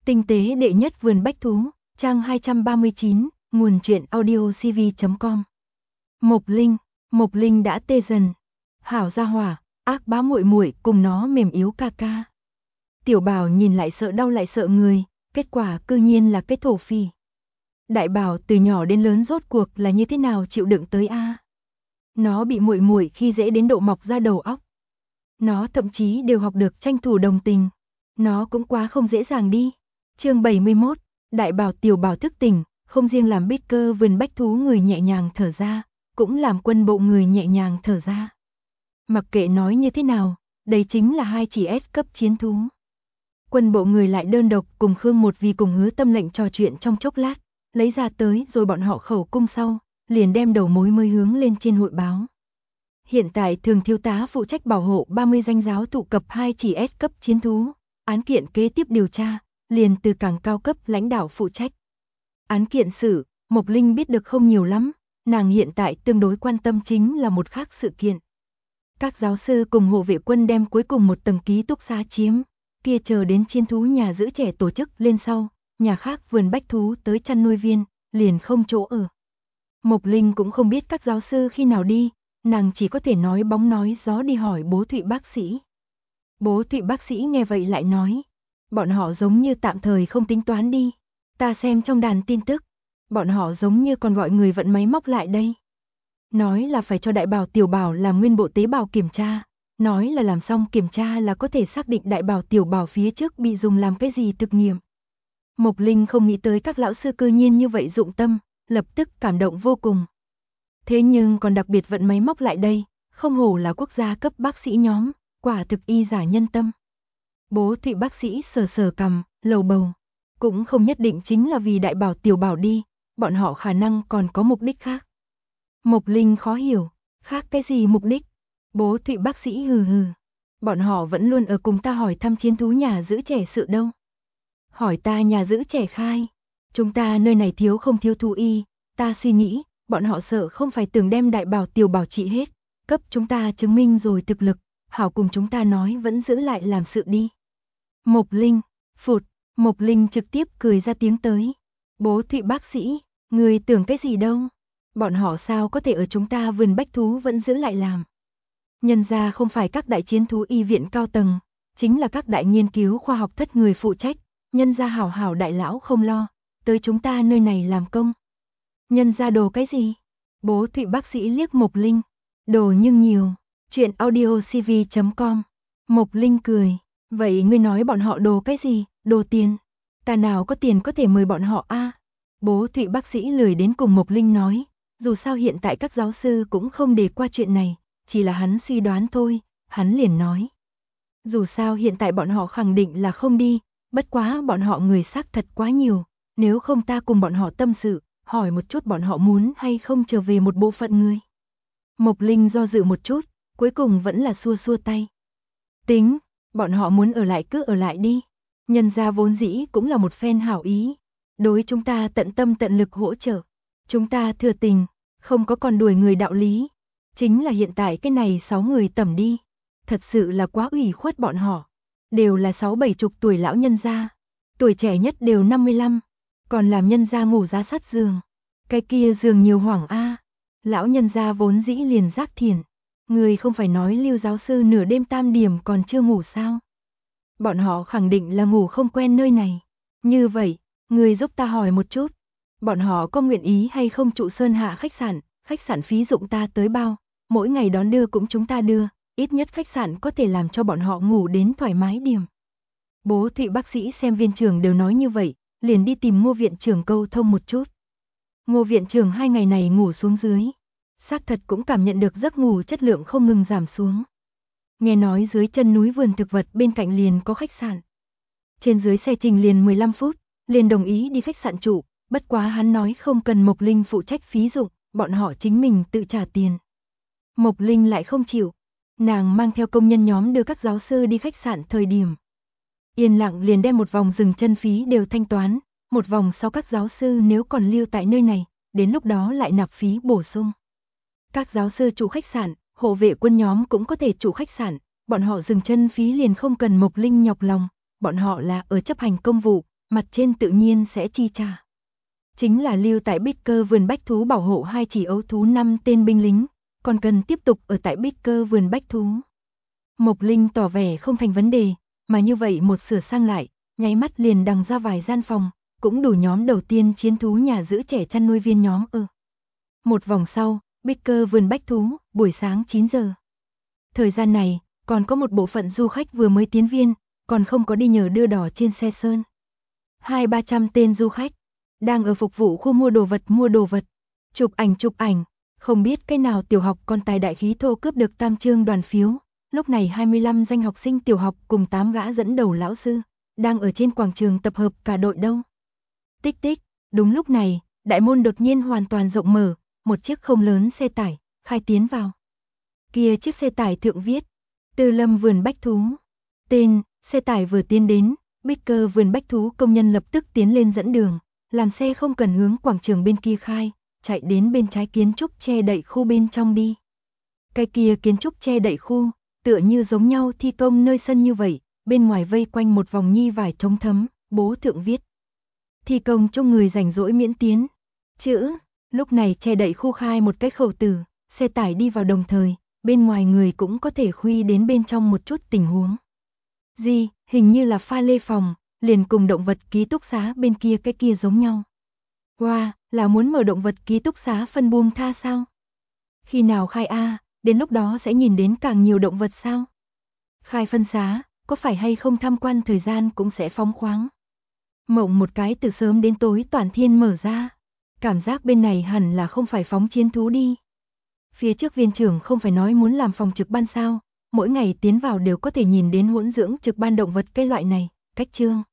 Tinh tế đệ nhất vườn bách thú, trang 239, nguồn truyện audiocv.com. Mộc Linh đã tê dần. Hảo gia hỏa, ác bá muội muội cùng nó mềm yếu ca ca. Tiểu Bảo nhìn lại sợ đau lại sợ người, kết quả cư nhiên là cái thổ phỉ. Đại Bảo từ nhỏ đến lớn rốt cuộc là như thế nào chịu đựng tới a? Nó bị muội muội khi dễ đến độ mọc ra đầu óc. Nó thậm chí đều học được tranh thủ đồng tình. Nó cũng quá không dễ dàng đi. Chương 71, Đại Bảo Tiểu Bảo thức tỉnh, không riêng làm bít cơ vườn bách thú người nhẹ nhàng thở ra, cũng làm quân bộ người nhẹ nhàng thở ra. Mặc kệ nói như thế nào, đây chính là hai chỉ S cấp chiến thú. Quân bộ người lại đơn độc cùng Khương Một vì cùng Hứa Tâm lệnh trò chuyện trong chốc lát, lấy ra tới rồi bọn họ khẩu cung sau, liền đem đầu mối mới hướng lên trên hội báo. Hiện tại thường thiếu tá phụ trách bảo hộ 30 danh giáo tụ cập hai chỉ S cấp chiến thú, án kiện kế tiếp điều tra, liền từ càng cao cấp lãnh đạo phụ trách. Án kiện xử, Mộc Linh biết được không nhiều lắm, nàng hiện tại tương đối quan tâm chính là một khác sự kiện. Các giáo sư cùng hộ vệ quân đem cuối cùng một tầng ký túc xá chiếm, kia chờ đến chiến thú nhà giữ trẻ tổ chức lên sau, nhà khác vườn bách thú tới chăn nuôi viên, liền không chỗ ở. Mộc Linh cũng không biết các giáo sư khi nào đi, nàng chỉ có thể nói bóng nói gió đi hỏi Bố Thụy bác sĩ. Bố Thụy bác sĩ nghe vậy lại nói, bọn họ giống như tạm thời không tính toán đi, ta xem trong đàn tin tức, bọn họ giống như còn gọi người vận máy móc lại đây. Nói là phải cho Đại Bảo Tiểu Bảo làm nguyên bộ tế bào kiểm tra, nói là làm xong kiểm tra là có thể xác định Đại Bảo Tiểu Bảo phía trước bị dùng làm cái gì thực nghiệm. Mộc Linh không nghĩ tới các lão sư cư nhiên như vậy dụng tâm, lập tức cảm động vô cùng. Thế nhưng còn đặc biệt vận máy móc lại đây, không hổ là quốc gia cấp bác sĩ nhóm, quả thực y giả nhân tâm. Bố Thụy bác sĩ sờ sờ cằm, lầu bầu, cũng không nhất định chính là vì Đại Bảo Tiểu Bảo đi, bọn họ khả năng còn có mục đích khác. Mộc Linh khó hiểu, khác cái gì mục đích? Bố Thụy bác sĩ hừ hừ, bọn họ vẫn luôn ở cùng ta hỏi thăm chiến thú nhà giữ trẻ sự đâu. Hỏi ta nhà giữ trẻ khai, chúng ta nơi này thiếu không thiếu thú y, ta suy nghĩ, bọn họ sợ không phải tưởng đem Đại Bảo Tiểu Bảo trị hết, cấp chúng ta chứng minh rồi thực lực, hảo cùng chúng ta nói vẫn giữ lại làm sự đi. Mộc Linh, phụt, Mộc Linh trực tiếp cười ra tiếng tới. Bố Thụy bác sĩ, người tưởng cái gì đâu, bọn họ sao có thể ở chúng ta vườn bách thú vẫn giữ lại làm. Nhân ra không phải các đại chiến thú y viện cao tầng, chính là các đại nghiên cứu khoa học thất người phụ trách, nhân ra hảo hảo đại lão không lo, tới chúng ta nơi này làm công. Nhân ra đồ cái gì? Bố Thụy bác sĩ liếc Mộc Linh, đồ nhưng nhiều, chuyện audiocv.com. Mộc Linh cười, vậy ngươi nói bọn họ đồ cái gì, đồ tiền, ta nào có tiền có thể mời bọn họ a? Bố Thụy bác sĩ lười đến cùng Mộc Linh nói, dù sao hiện tại các giáo sư cũng không đề qua chuyện này, chỉ là hắn suy đoán thôi, hắn liền nói. Dù sao hiện tại bọn họ khẳng định là không đi, bất quá bọn họ người xác thật quá nhiều, nếu không ta cùng bọn họ tâm sự, hỏi một chút bọn họ muốn hay không trở về một bộ phận người. Mộc Linh do dự một chút, cuối cùng vẫn là xua xua tay. Tính, bọn họ muốn ở lại cứ ở lại đi, nhân gia vốn dĩ cũng là một phen hảo ý, đối chúng ta tận tâm tận lực hỗ trợ, chúng ta thừa tình, không có còn đuổi người đạo lý. Chính là hiện tại cái này 6 người tẩm đi, thật sự là quá ủy khuất bọn họ, đều là 6-70 tuổi lão nhân gia, tuổi trẻ nhất đều 55, còn làm nhân gia ngủ giá sát giường, cái kia giường nhiều hoảng a. Lão nhân gia vốn dĩ liền giác thiền, người không phải nói Lưu giáo sư nửa đêm tam điểm còn chưa ngủ sao? Bọn họ khẳng định là ngủ không quen nơi này. Như vậy, người giúp ta hỏi một chút, bọn họ có nguyện ý hay không trụ Sơn Hạ khách sạn phí dụng ta tới bao, mỗi ngày đón đưa cũng chúng ta đưa, ít nhất khách sạn có thể làm cho bọn họ ngủ đến thoải mái điểm. Bố Thụy bác sĩ xem viên trưởng đều nói như vậy, liền đi tìm Ngô viện trưởng câu thông một chút. Ngô viện trưởng 2 ngày này ngủ xuống dưới, xác thật cũng cảm nhận được giấc ngủ chất lượng không ngừng giảm xuống. Nghe nói dưới chân núi vườn thực vật bên cạnh liền có khách sạn. Trên dưới xe trình liền 15 phút, liền đồng ý đi khách sạn trụ, bất quá hắn nói không cần Mộc Linh phụ trách phí dụng, bọn họ chính mình tự trả tiền. Mộc Linh lại không chịu, nàng mang theo công nhân nhóm đưa các giáo sư đi khách sạn thời điểm. Yên lặng liền đem một vòng dừng chân phí đều thanh toán, một vòng sau các giáo sư nếu còn lưu tại nơi này, đến lúc đó lại nạp phí bổ sung. Các giáo sư chủ khách sạn, hộ vệ quân nhóm cũng có thể chủ khách sạn, bọn họ dừng chân phí liền không cần Mộc Linh nhọc lòng, bọn họ là ở chấp hành công vụ, mặt trên tự nhiên sẽ chi trả. Chính là lưu tại Bích Cơ vườn bách thú bảo hộ 2 chỉ ấu thú 5 tên binh lính, còn cần tiếp tục ở tại Bích Cơ vườn bách thú. Mộc Linh tỏ vẻ không thành vấn đề, mà như vậy một sửa sang lại, nháy mắt liền đằng ra vài gian phòng, cũng đủ nhóm đầu tiên chiến thú nhà giữ trẻ chăn nuôi viên nhóm ở. Một vòng sau, Bích Cơ vườn bách thú, buổi sáng 9 giờ. Thời gian này, còn có một bộ phận du khách vừa mới tiến viên, còn không có đi nhờ đưa đỏ trên xe sơn. 200-300 tên du khách, đang ở phục vụ khu mua đồ vật, chụp ảnh, không biết cái nào tiểu học con tài đại khí thô cướp được tam trương đoàn phiếu. Lúc này 25 danh học sinh tiểu học cùng 8 gã dẫn đầu lão sư, đang ở trên quảng trường tập hợp cả đội đâu. Tích tích, đúng lúc này, đại môn đột nhiên hoàn toàn rộng mở, một chiếc không lớn xe tải, khai tiến vào. Kia chiếc xe tải thượng viết, Tư Lâm vườn bách thú. Tên, xe tải vừa tiến đến, Bích Cơ vườn bách thú công nhân lập tức tiến lên dẫn đường, làm xe không cần hướng quảng trường bên kia khai, chạy đến bên trái kiến trúc che đậy khu bên trong đi. Cái kia kiến trúc che đậy khu, tựa như giống nhau thi công nơi sân như vậy, bên ngoài vây quanh một vòng nhi vải chống thấm, bố thượng viết. Thi công cho người rảnh rỗi miễn tiến. Chữ, lúc này che đậy khu khai một cái khẩu từ, xe tải đi vào đồng thời, bên ngoài người cũng có thể khuy đến bên trong một chút tình huống. Gì, hình như là pha lê phòng, liền cùng động vật ký túc xá bên kia cái kia giống nhau. Wow, là muốn mở động vật ký túc xá phân buông tha sao? Khi nào khai A, đến lúc đó sẽ nhìn đến càng nhiều động vật sao? Khai phân xá, có phải hay không tham quan thời gian cũng sẽ phóng khoáng. Mộng một cái từ sớm đến tối toàn thiên mở ra. Cảm giác bên này hẳn là không phải phóng chiến thú đi. Phía trước viên trưởng không phải nói muốn làm phòng trực ban sao, mỗi ngày tiến vào đều có thể nhìn đến hỗn dưỡng trực ban động vật cái loại này, cách chương.